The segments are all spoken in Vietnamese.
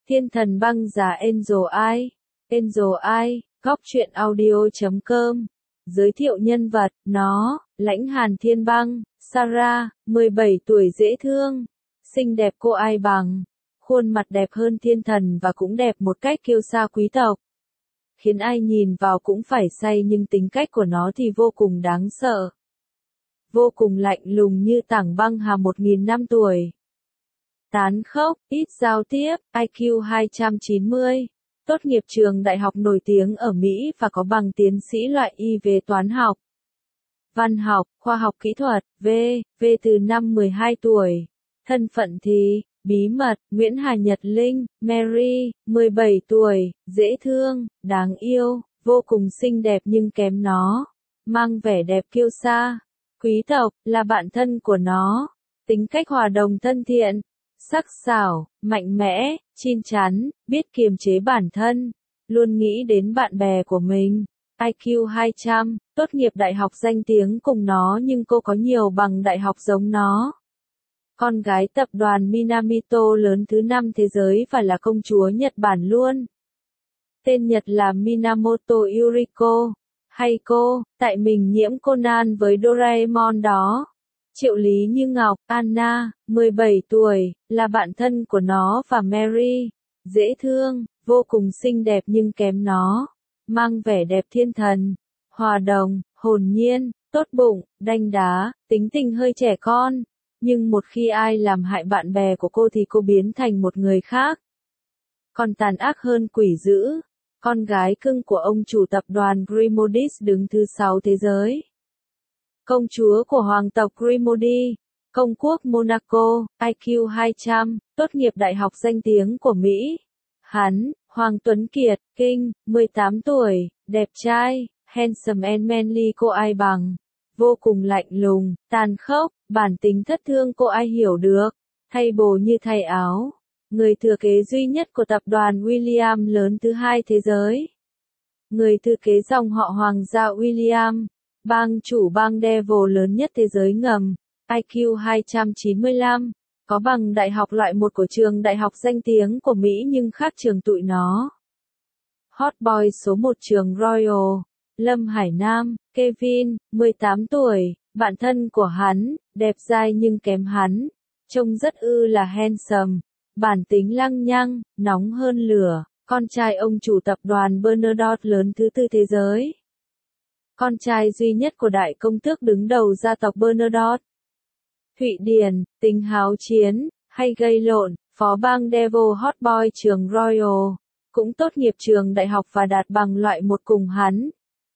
Thiên thần băng giá Angel Eye. Angel Eye, góc truyện audio.com. Giới thiệu nhân vật, nó, Lãnh Hàn Thiên Băng, Sarah, 17 tuổi dễ thương, xinh đẹp cô ai bằng, khuôn mặt đẹp hơn thiên thần và cũng đẹp một cách kiêu sa quý tộc. Khiến ai nhìn vào cũng phải say nhưng tính cách của nó thì vô cùng đáng sợ. Vô cùng lạnh lùng như tảng băng hà 1.000 năm tuổi. Tán khốc, ít giao tiếp, IQ 290. Tốt nghiệp trường đại học nổi tiếng ở Mỹ và có bằng tiến sĩ loại Y về toán học, văn học, khoa học kỹ thuật, V từ năm 12 tuổi. Thân phận thì, bí mật, Nguyễn Hà Nhật Linh, Mary, 17 tuổi, dễ thương, đáng yêu, vô cùng xinh đẹp nhưng kém nó. Mang vẻ đẹp kiêu sa, quý tộc, là bạn thân của nó. Tính cách hòa đồng thân thiện, sắc sảo, mạnh mẽ, chín chắn, biết kiềm chế bản thân, luôn nghĩ đến bạn bè của mình. IQ 200, tốt nghiệp đại học danh tiếng cùng nó nhưng cô có nhiều bằng đại học giống nó. Con gái tập đoàn Minamoto lớn thứ 5 thế giới và là công chúa Nhật Bản luôn. Tên Nhật là Minamoto Yuriko, hay cô, tại mình nhiễm Conan với Doraemon đó. Triệu Lý Như Ngọc, Anna, 17 tuổi, là bạn thân của nó và Mary, dễ thương, vô cùng xinh đẹp nhưng kém nó. Mang vẻ đẹp thiên thần, hòa đồng, hồn nhiên, tốt bụng, đanh đá, tính tình hơi trẻ con. Nhưng một khi ai làm hại bạn bè của cô thì cô biến thành một người khác. Còn tàn ác hơn quỷ dữ. Con gái cưng của ông chủ tập đoàn Grimodis đứng thứ 6 thế giới. Công chúa của hoàng tộc Grimodi, công quốc Monaco, IQ 200, tốt nghiệp đại học danh tiếng của Mỹ. Hắn, Hoàng Tuấn Kiệt, King, 18 tuổi, đẹp trai, handsome and manly cô ai bằng. Vô cùng lạnh lùng, tàn khốc, bản tính thất thương cô ai hiểu được, thay bồ như thay áo. Người thừa kế duy nhất của tập đoàn William lớn thứ 2 thế giới. Người thừa kế dòng họ hoàng gia William, bang chủ bang Devil lớn nhất thế giới ngầm, IQ 295, có bằng đại học loại 1 của trường đại học danh tiếng của Mỹ nhưng khác trường tụi nó. Hot boy số 1 trường Royal, Lâm Hải Nam, Kevin, 18 tuổi, bạn thân của hắn, đẹp dai nhưng kém hắn, trông rất là handsome, bản tính lăng nhăng, nóng hơn lửa, con trai ông chủ tập đoàn Bernadotte lớn thứ 4 thế giới. Con trai duy nhất của đại công tước đứng đầu gia tộc Bernadotte. Thụy Điển, tính háo chiến, hay gây lộn, phó bang Devil hot boy trường Royal, cũng tốt nghiệp trường đại học và đạt bằng loại 1 cùng hắn.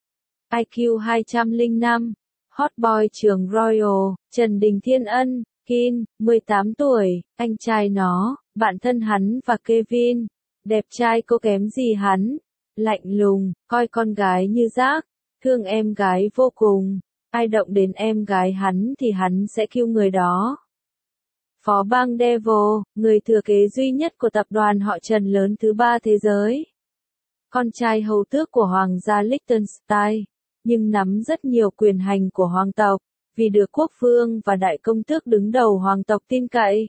IQ 205, hot boy trường Royal, Trần Đình Thiên Ân, Kin, 18 tuổi, anh trai nó, bạn thân hắn và Kevin, đẹp trai cô kém gì hắn, lạnh lùng, coi con gái như rác, thương em gái vô cùng, ai động đến em gái hắn thì hắn sẽ kill người đó. Phó bang Devil, người thừa kế duy nhất của tập đoàn họ Trần lớn thứ 3 thế giới. Con trai hầu tước của hoàng gia Liechtenstein, nhưng nắm rất nhiều quyền hành của hoàng tộc, vì được quốc vương và đại công tước đứng đầu hoàng tộc tin cậy.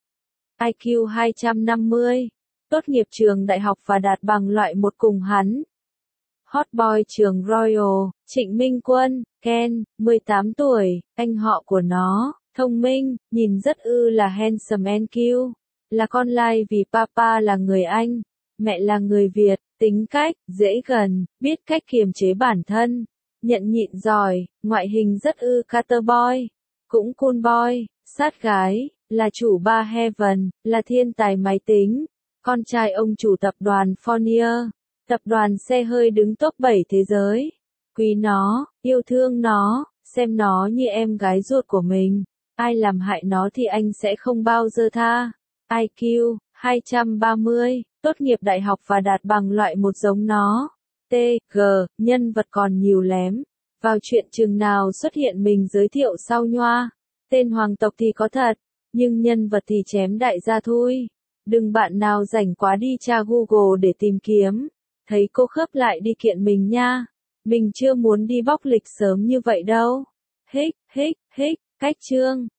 IQ 250, tốt nghiệp trường đại học và đạt bằng loại 1 cùng hắn. Hot boy trường Royal, Trịnh Minh Quân, Ken, 18 tuổi, anh họ của nó, thông minh, nhìn rất là handsome and cute, là con lai vì papa là người Anh, mẹ là người Việt, tính cách, dễ gần, biết cách kiềm chế bản thân, nhận nhịn giỏi, ngoại hình rất cuter boy, cũng cool boy, sát gái, là chủ bar Heaven, là thiên tài máy tính, con trai ông chủ tập đoàn Fournier, tập đoàn xe hơi đứng top 7 thế giới. Quý nó, yêu thương nó, xem nó như em gái ruột của mình. Ai làm hại nó thì anh sẽ không bao giờ tha. IQ 230, tốt nghiệp đại học và đạt bằng loại 1 giống nó. TG, nhân vật còn nhiều lém. Vào chuyện chừng nào xuất hiện mình giới thiệu sau nhoa. Tên hoàng tộc thì có thật, nhưng nhân vật thì chém đại gia thôi. Đừng bạn nào rảnh quá đi tra Google để tìm kiếm. Thấy cô khớp lại đi kiện mình nha. Mình chưa muốn đi bóc lịch sớm như vậy đâu. Hích, cách chương.